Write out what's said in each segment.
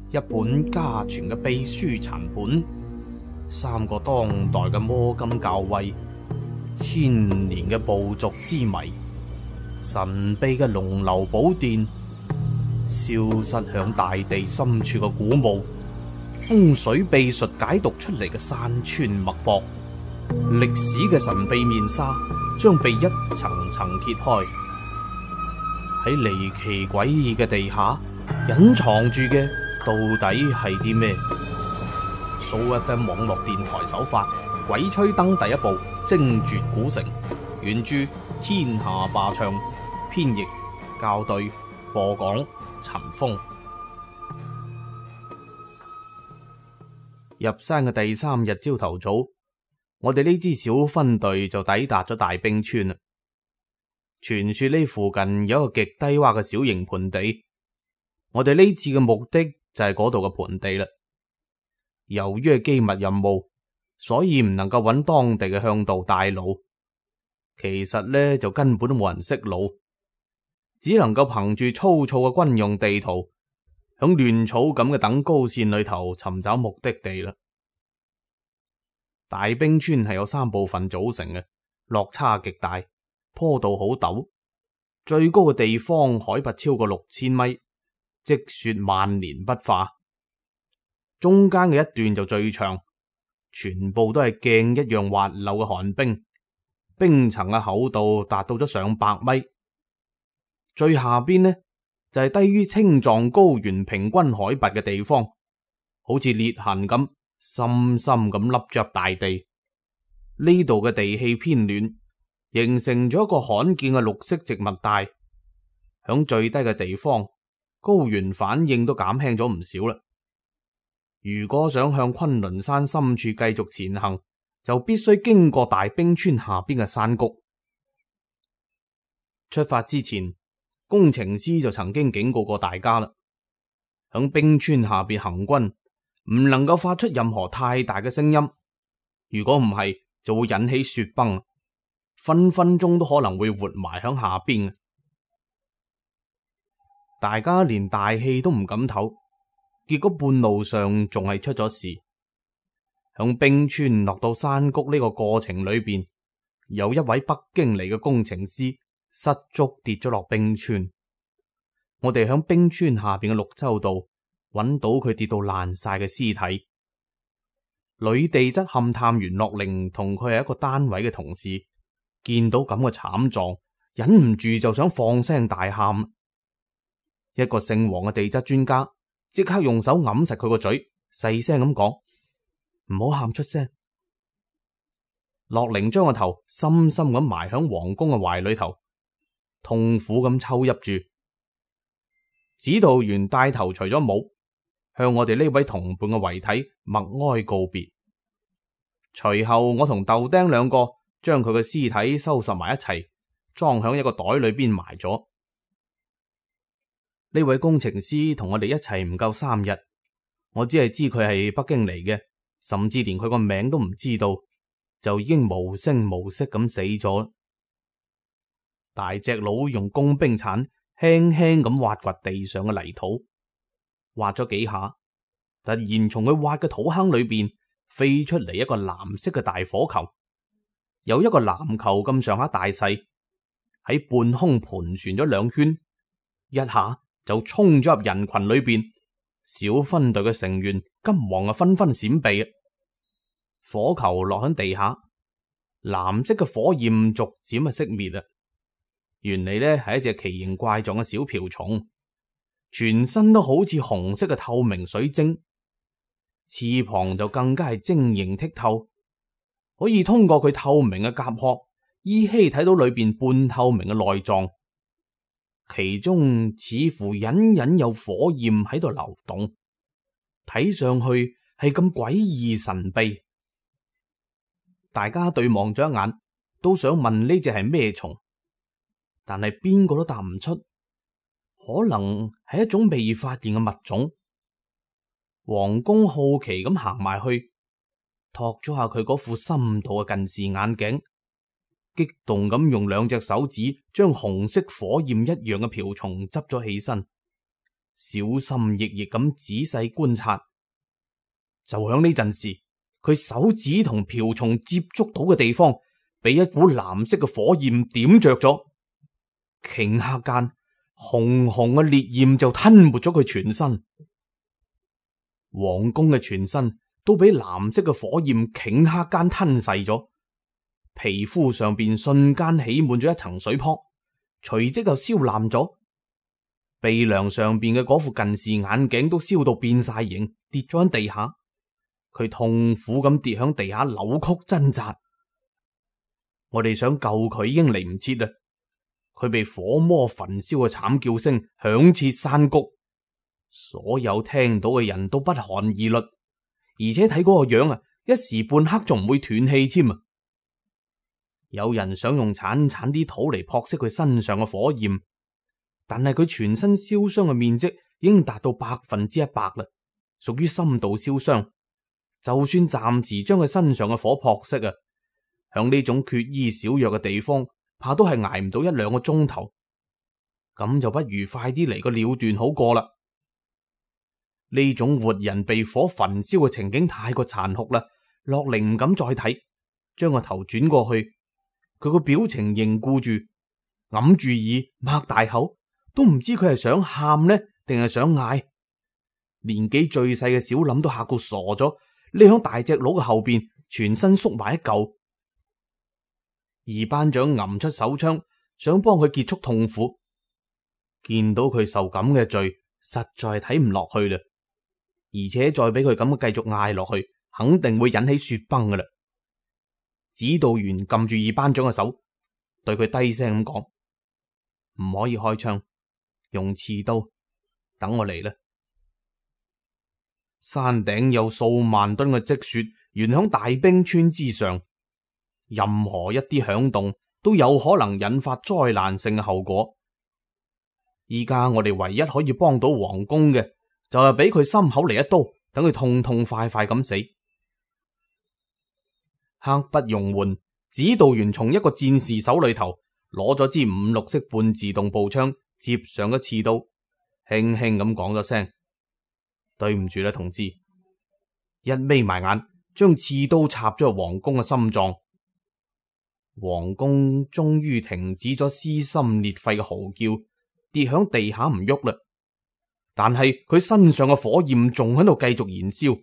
一本家傳嘅秘書殘本，三個當代嘅摸金校尉，千年嘅部族之謎，神秘嘅龍樓寶殿，消失響大地深處嘅古墓，風水秘術解讀出嚟嘅山川脈搏，歷史嘅神秘面紗將被一層層揭開。喺離奇詭異嘅地下隱藏住嘅到底係啲咩？SooFM 網絡電台首發《鬼吹燈》第一部《精絕古城》，原著天下霸唱，編譯校對，播講陳峰。入山嘅第3日朝頭早，我哋呢支小分隊就抵達咗大冰川啦。傳說呢附近有一個極低洼嘅小型盆地，我哋呢次嘅目的就係嗰度嘅盆地啦。由於係機密任務，所以唔能夠揾當地嘅向導帶路。其實呢，就根本都冇人識路，只能夠憑住粗糙嘅軍用地圖，響亂草咁嘅等高線裏頭尋找目的地啦。大冰川係由3部分組成嘅，落差極大，坡度好陡，最高嘅地方海拔超過6000米，積雪萬年不化。中間嘅一段就最長，全部都係鏡一樣滑溜嘅寒冰，冰層嘅厚度達到咗上百米。最下邊呢，就係低於青藏高原平均海拔嘅地方，好似裂痕咁，深深咁凹着大地。呢度嘅地氣偏暖，形成咗一個罕見嘅綠色植物帶。響最低嘅地方，高原反應都減輕咗唔少啦。如果想向崑崙山深處繼續前行，就必須經過大冰川下邊嘅山谷。出發之前，工程師就曾經警告過大家啦，響冰川下邊行軍唔能夠發出任何太大嘅聲音，如果唔係就會引起雪崩，分分鐘都可能會活埋響下邊。大家連大氣都唔敢唞，結果半路上仲係出咗事。響冰川落到山谷呢個過程裏邊，有一位北京嚟嘅工程師失足跌咗落冰川。我哋響冰川下邊嘅綠洲度揾到佢跌到爛晒嘅屍體。女地質勘探員樂玲同佢係一個單位嘅同事，見到咁嘅慘狀，忍唔住就想放聲大喊。一個姓黃嘅地質專家即刻用手揞實佢個嘴，細聲咁講：唔好喊出聲。樂玲將個頭深深咁埋響王公嘅懷裏頭，痛苦咁抽泣住。指導員帶頭除咗帽，向我哋呢位同伴嘅遺體默哀告別。隨後我同豆丁兩個將佢嘅屍體收拾埋一齊，裝響一個袋裏邊埋咗。呢位工程師同我哋一齊唔夠3日，我只係知佢係北京嚟嘅，甚至連佢個名都唔知道，就已經無聲無息咁死咗。大隻佬用工兵鏟輕輕咁挖掘地上嘅泥土，挖咗幾下，突然從佢挖嘅土坑裏邊飛出嚟一個藍色嘅大火球，有一個籃球咁上下大細，喺半空盤旋咗2圈，一下就衝咗入人群裏邊。小分隊嘅成員急忙啊紛紛閃避。火球落喺地下，藍色嘅火焰逐漸啊熄滅啊。原嚟呢係一隻奇形怪狀嘅小瓢蟲，全身都好似紅色嘅透明水晶，翅膀就更加係晶瑩剔透，可以通過佢透明嘅甲殼依稀睇到裏邊半透明嘅內臟，其中似乎隱隱有火焰喺度流動，睇上去係咁詭異神秘。大家對望咗一眼，都想問呢隻係咩蟲，但係邊個都答唔出，可能係一種未發現嘅物種。王公好奇咁行埋去，托咗下佢嗰副深度嘅近視眼鏡，激動咁用2隻手指將紅色火焰一樣嘅瓢蟲執咗起身， 小心翼翼咁仔細觀察。就響呢陣時，佢手指同瓢蟲接觸到嘅地方，被一股藍色嘅火焰點着咗。頃刻間，紅紅嘅烈焰就吞沒咗佢全身。王宮嘅全身都俾藍色嘅火焰頃刻間吞噬咗，皮膚上邊瞬間起滿咗一層水泡，隨即就燒爛咗。鼻梁上邊嘅嗰副近視眼鏡都燒到變晒形，跌咗喺地下。佢痛苦咁跌響地下扭曲掙扎。我哋想救佢已經嚟唔切啦，佢被火魔焚燒嘅慘叫聲響徹山谷，所有聽到嘅人都不寒而栗，而且睇嗰個樣啊，一時半刻仲唔會斷氣添啊！有人想用鏟啲土嚟撲熄佢身上嘅火焰，但係佢全身燒傷嘅面積已經達到100%啦，屬於深度燒傷。就算暫時將佢身上嘅火撲熄啊，響呢種缺醫少藥嘅地方，怕都係捱唔到1-2個鐘頭。咁就不如快啲嚟個了斷好過啦。呢種活人被火焚燒嘅情景太過殘酷啦，樂齡唔敢再睇，將個頭轉過去，佢個表情凝固住，揞住耳，擘大口，都唔知佢係想喊呢，定係想嗌。年紀最細嘅小林都嚇到傻咗。匿響大隻佬嘅後邊，全身縮埋一嚿。二班長揞出手槍，想幫佢結束痛苦。見到佢受咁嘅罪，實在睇唔落去啦。而且再俾佢咁繼續嗌落去，肯定會引起雪崩噶啦。指導員撳住二班長嘅手，對佢低聲咁講：唔可以開槍，用刺刀。等我嚟啦。山頂有數萬噸嘅積雪懸響大冰川之上，任何一啲響動都有可能引發災難性嘅後果。依家我哋唯一可以幫到王宮嘅，就係俾佢心口嚟一刀，等佢痛痛快快咁死。刻不容緩，指導員從一個戰士手裏頭攞咗支5-6式半自動步槍，接上咗刺刀，輕輕咁講咗聲：對唔住啦，同志。一眯埋眼，將刺刀插咗入王宮嘅心臟。王宮終於停止咗撕心裂肺嘅嚎叫，跌響地下唔喐啦。但係佢身上嘅火焰仲喺度繼續燃燒。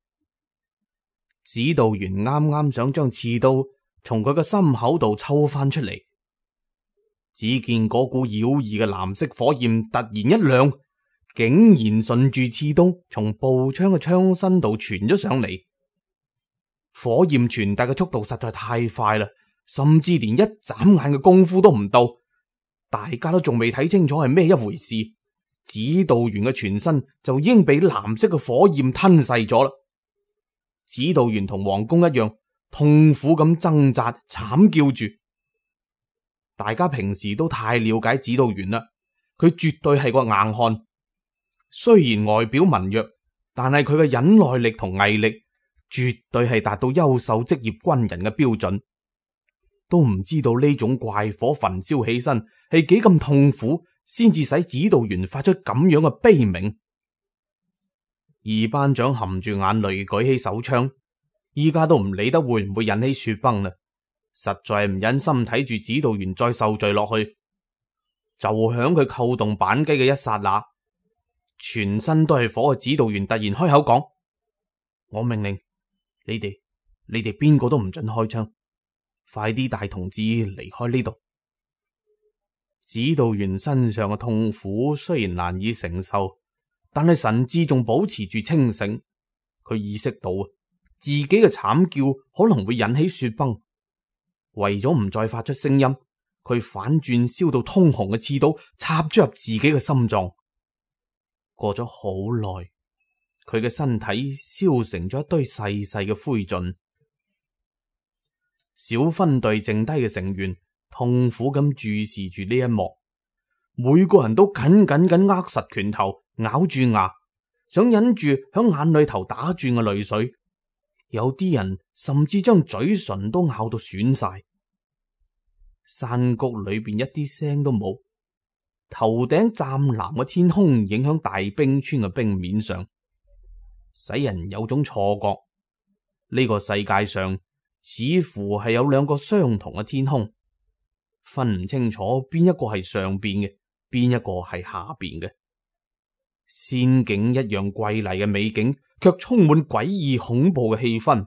指導員啱啱想將刺刀從佢嘅心口度抽翻出嚟，只見嗰股妖異嘅藍色火焰突然一亮，竟然順住刺刀從步槍嘅槍身度傳咗上嚟。火焰傳遞嘅速度實在太快啦，甚至連一眨眼嘅功夫都唔到，大家都仲未睇清楚係咩一回事，指導員嘅全身就已經被藍色嘅火焰吞噬咗啦。指導員同王宮一樣痛苦咁掙扎慘叫住。大家平時都太了解指導員啦，佢絕對係個硬漢。雖然外表文弱，但係佢嘅忍耐力同毅力絕對係達到優秀職業軍人嘅標準。都唔知道呢種怪火焚燒起身係幾咁痛苦，先至使指導員發出咁樣嘅悲鳴。二班長含住眼淚舉起手槍，依家都唔理得會唔會引起雪崩啦，實在唔忍心睇住指導員再受罪落去。就響佢扣動扳機嘅一剎那，全身都係火嘅指導員突然開口講：我命令你哋邊個都唔准開槍，快啲帶同志離開呢度。指導員身上嘅痛苦雖然難以承受，但係神志仲保持住清醒。佢意識到自己嘅慘叫可能會引起雪崩，為咗唔再發出聲音，佢反轉燒到通紅嘅刺刀插咗入自己嘅心臟。過咗好耐，佢嘅身體燒成咗一堆細細嘅灰燼。小分隊剩低嘅成員痛苦咁注視住呢一幕，每個人都緊緊咁握實拳頭，咬住牙，想忍住響眼裏頭打轉嘅淚水。有啲人甚至將嘴唇都咬到損晒。山谷裏邊一啲聲都冇， 頭頂湛藍嘅天空影響大冰川嘅冰面上，使人有種錯覺，呢個世界上似乎係有兩個相同嘅天空，分唔清楚邊一個係上邊嘅，邊一個係下邊嘅。仙境一樣瑰麗嘅美景，卻充滿詭異恐怖嘅氣氛。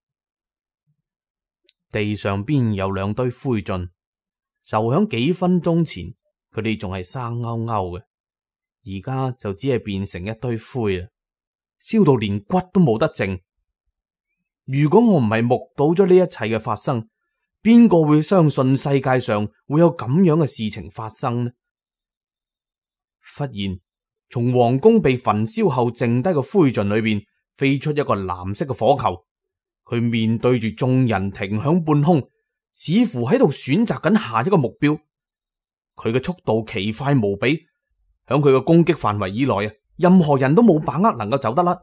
地上邊有兩堆灰燼，就響幾分鐘前，佢哋仲係生勾勾嘅，而家就只係變成一堆灰啦，燒到連骨都冇得剩。如果我唔係目睹咗呢一切嘅發生，邊個會相信世界上會有咁樣嘅事情發生呢？忽然，從皇宮被焚燒後剩低嘅灰燼裏邊飛出一個藍色嘅火球，佢面對住眾人停響半空，似乎喺度選擇緊下一個目標。佢嘅速度奇快無比，響佢嘅攻擊範圍以內啊，任何人都冇把握能夠走得甩。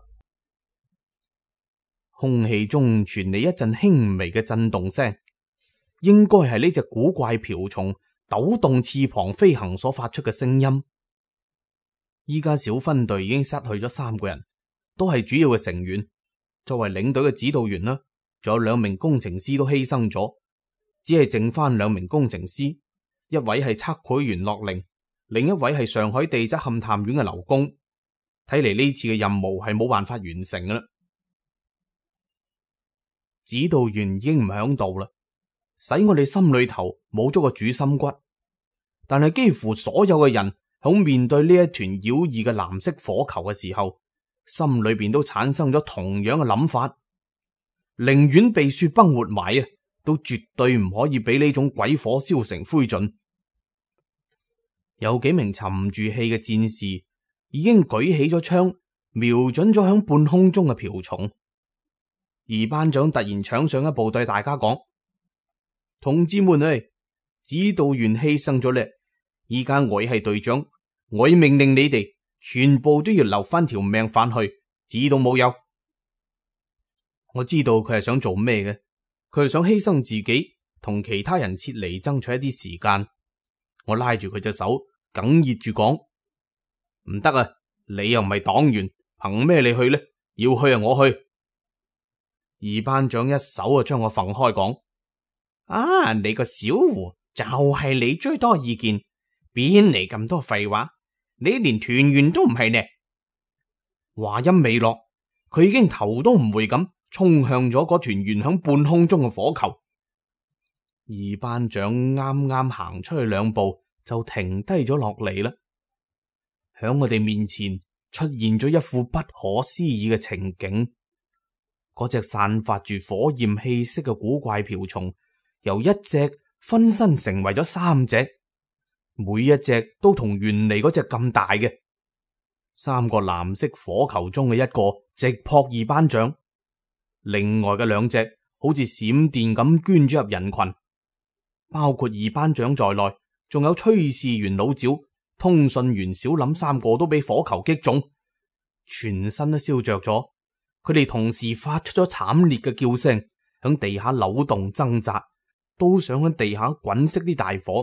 空氣中傳嚟一陣輕微嘅震動聲，應該係呢隻古怪瓢蟲抖動翅膀飛行所發出嘅聲音。依家小分隊已經失去咗3個人，都係主要嘅成員。作為領隊嘅指導員啦，仲有2名工程師都犧牲咗，只係剩翻2名工程師，一位係測繪員樂齡，另一位係上海地質勘探院嘅劉工。睇嚟呢次嘅任務係冇辦法完成㗎啦。指導員已經唔響度啦，使我哋心裏頭冇咗個主心骨。但係幾乎所有嘅人響面對呢一團妖異嘅藍色火球嘅時候，心裏邊都產生咗同樣嘅諗法，寧願被雪崩活埋啊，都絕對唔可以俾呢種鬼火燒成灰燼。有幾名沉唔住氣嘅戰士已經舉起咗槍，瞄準咗響半空中嘅瓢蟲。而班長突然搶上一步對大家講：同志們啊，指導員犧牲咗咧，依家我係隊長，我命令你哋全部都要留翻條命返去，知道冇有？我知道佢係想做咩嘅，佢係想犧牲自己同其他人撤離，爭取一啲時間。我拉住佢隻手，哽咽住講：唔得啊，你又唔係黨員，憑咩你去呢？要去啊，我去。二班長一手啊將我揈開，講：啊，你個小胡就係你最多意見，邊嚟咁多廢話？你連團員都唔係呢？話音未落，佢已經頭都唔回咁衝向咗嗰團懸響半空中嘅火球。二班長啱啱行出去2步就停低咗落嚟啦。響我哋面前出現咗一副不可思議嘅情景。嗰隻散發住火焰氣息嘅古怪瓢蟲，由一隻分身成為咗3隻，每一隻都同原嚟嗰隻咁大嘅。3個藍色火球中嘅一個直撲二班長，另外嘅2隻好似閃電咁捐咗入人群，包括二班長在內，仲有炊事員老趙、通訊員小林3個都俾火球擊中，全身都燒着咗。佢哋同時發出咗慘烈嘅叫聲，響地下扭動掙扎，都想喺地下滾熄啲大火。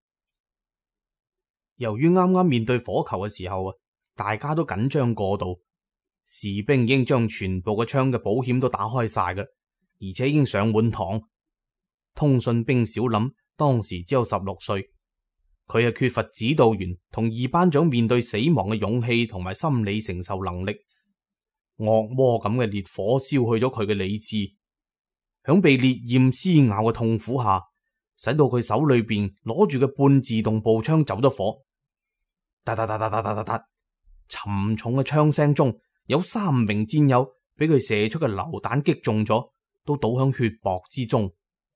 由於啱啱面對火球嘅時候啊，大家都緊張過度，士兵已經將全部嘅槍嘅保險都打開晒㗎，而且已經上滿膛。通訊兵小林當時只有16歲，佢係缺乏指導員同二班長面對死亡嘅勇氣同埋心理承受能力。惡魔咁嘅烈火燒去咗佢嘅理智，響被烈焰撕咬嘅痛苦下，使到佢手裏邊攞住嘅半自動步槍走咗火。噠噠噠噠噠噠噠，沉重嘅槍聲中，有3名戰友俾佢射出嘅榴彈擊中咗，都倒響血泊之中。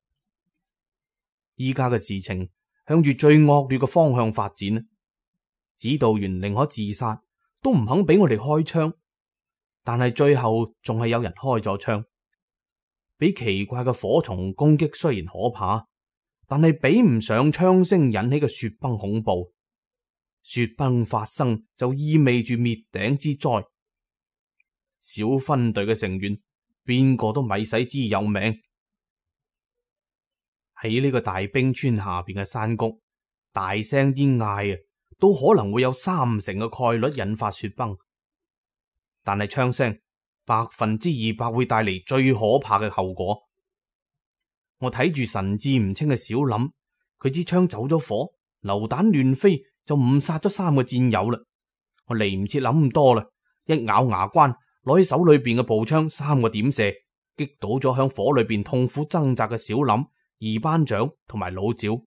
依家嘅事情向住最惡劣嘅方向發展，指導員寧可自殺，都唔肯俾我哋開槍。但係最後仲係有人開咗槍，俾奇怪嘅火蟲攻擊雖然可怕，但係比唔上槍聲引起嘅雪崩恐怖。雪崩發生就意味住滅頂之災。小分隊嘅成員邊個都咪使知有命。喺呢個大冰川下邊嘅山谷，大聲啲嗌啊， 都可能會有30%嘅概率引發雪崩。但係槍聲200%會帶嚟最可怕嘅後果。我睇住神志唔清嘅小林，佢支槍走咗火，流彈亂飛，就誤殺咗3個戰友啦。我嚟唔切諗咁多啦，一咬牙關，攞起手裏邊嘅步槍3個點射，擊倒咗響火裏邊痛苦掙扎嘅小林、二班長同埋老趙。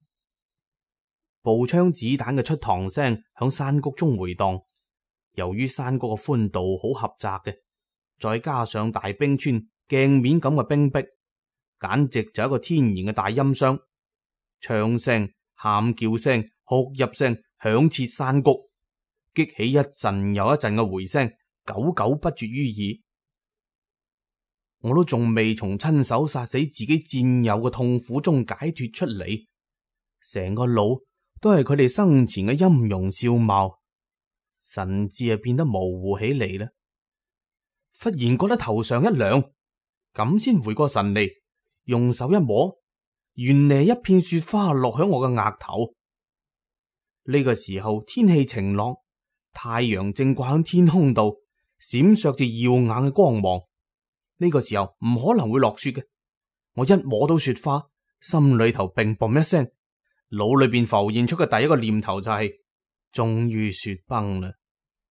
步槍子彈嘅出膛聲響山谷中回蕩。由於山谷嘅寬度好狹窄嘅，再加上大冰川鏡面咁嘅冰壁，簡直就係一個天然嘅大音箱。槍聲、喊叫聲、哭泣聲響徹山谷，激起一陣又一陣嘅回聲，久久不絕於耳。我都仲未從親手殺死自己戰友嘅痛苦中解脫出嚟，成個腦都係佢哋生前嘅音容笑貌，神志變得模糊起嚟啦。忽然覺得頭上一涼，咁先回過神嚟，用手一摸，原嚟一片雪花落響我嘅額頭。呢個時候天氣晴朗，太陽正掛喺天空度，閃爍住耀眼嘅光芒。呢個時候唔可能會落雪嘅。我一摸到雪花，心裏頭砰砰一聲，腦裏邊浮現出嘅第一個念頭就係終於雪崩啦。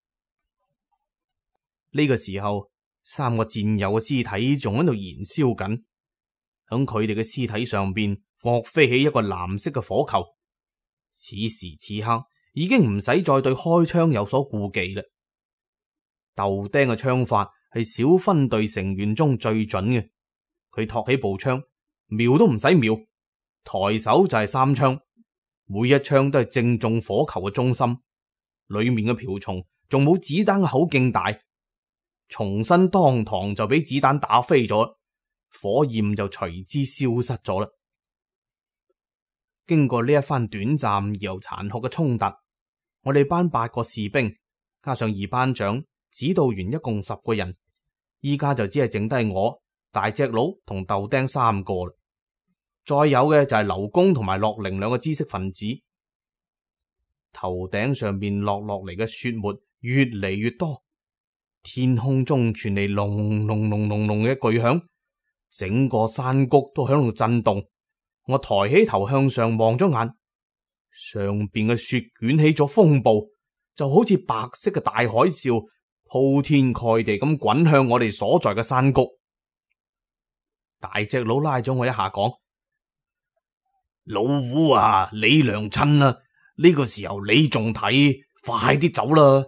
呢個時候3個戰友嘅屍體仲喺度燃燒緊，響佢哋嘅屍體上邊各飛起一個藍色嘅火球。此時此刻已經唔使再對開槍有所顧忌啦。豆丁嘅槍法係小分隊成員中最準嘅，佢托起步槍，瞄都唔使瞄，抬手就係3槍，每一槍都係正中火球嘅中心，裏面嘅瓢蟲仲冇子彈嘅口徑大，重新當堂就俾子彈打飛咗，火焰就隨之消失咗啦。經過呢一番短暫而又殘酷嘅衝突，我哋班8個士兵加上2班長、指導員，一共10個人，依家就只係剩低我、大隻佬同豆丁3個啦。再有嘅就係劉工同埋樂齡2個知識分子。頭頂上面落嚟嘅雪沫越嚟越多，天空中傳嚟隆隆隆隆隆嘅巨響，整個山谷都響度震動。我抬起頭向上望咗眼，上邊嘅雪捲起咗風暴，就好似白色嘅大海嘯，鋪天蓋地咁滾向我哋所在嘅山谷。大隻佬拉咗我一下講：老胡啊，你娘親啦，呢個時候你仲睇，快啲走啦！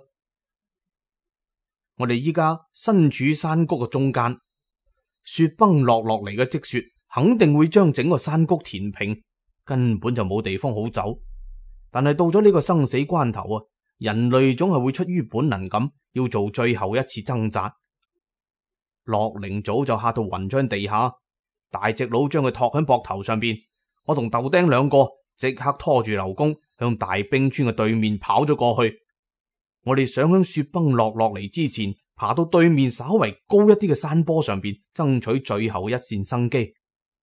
我哋依家身處山谷嘅中間，雪崩落嚟嘅積雪肯定會將整個山谷填平，根本就冇地方好走。但係到咗呢個生死關頭啊，人類總係會出於本能咁要做最後一次掙扎。樂齡早就嚇到暈咗喺地下，大隻佬將佢托喺膊頭上邊，我同豆丁2個即刻拖住劉工向大冰川嘅對面跑咗過去。我哋想響雪崩落嚟之前爬到對面稍為高一啲嘅山坡上邊，爭取最後一線生機。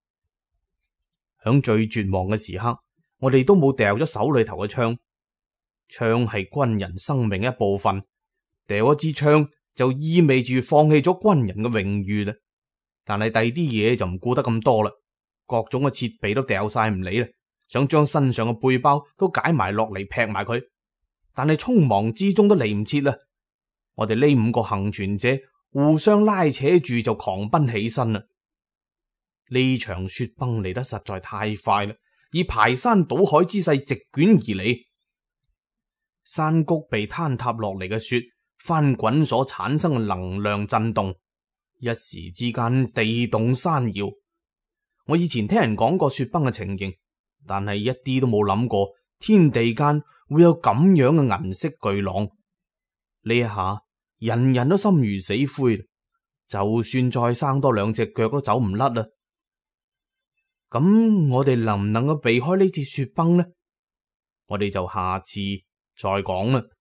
響最絕望嘅時刻，我哋都冇掉咗手裏頭嘅槍。槍係軍人生命一部分，掉一支槍就意味住放棄咗軍人嘅榮譽啦。但係第二啲嘢就唔顧得咁多啦，各種嘅設備都掉晒唔理啦，想將身上嘅背包都解埋落嚟劈埋佢，但係匆忙之中都嚟唔切啦。我哋呢5個幸存者互相拉扯住就狂奔起身啦。呢場雪崩嚟得實在太快啦，以排山倒海之勢席捲而嚟。山谷被坍塌落嚟嘅雪翻滾所產生嘅能量震動，一時之間地動山搖。我以前聽人講過雪崩嘅情形，但係一啲都冇諗過天地間會有咁樣嘅銀色巨浪。呢一下人人都心如死灰，就算再生多2隻腳都走唔甩啦。咁我哋能唔能夠避開呢次雪崩呢？我哋就下次再講啦。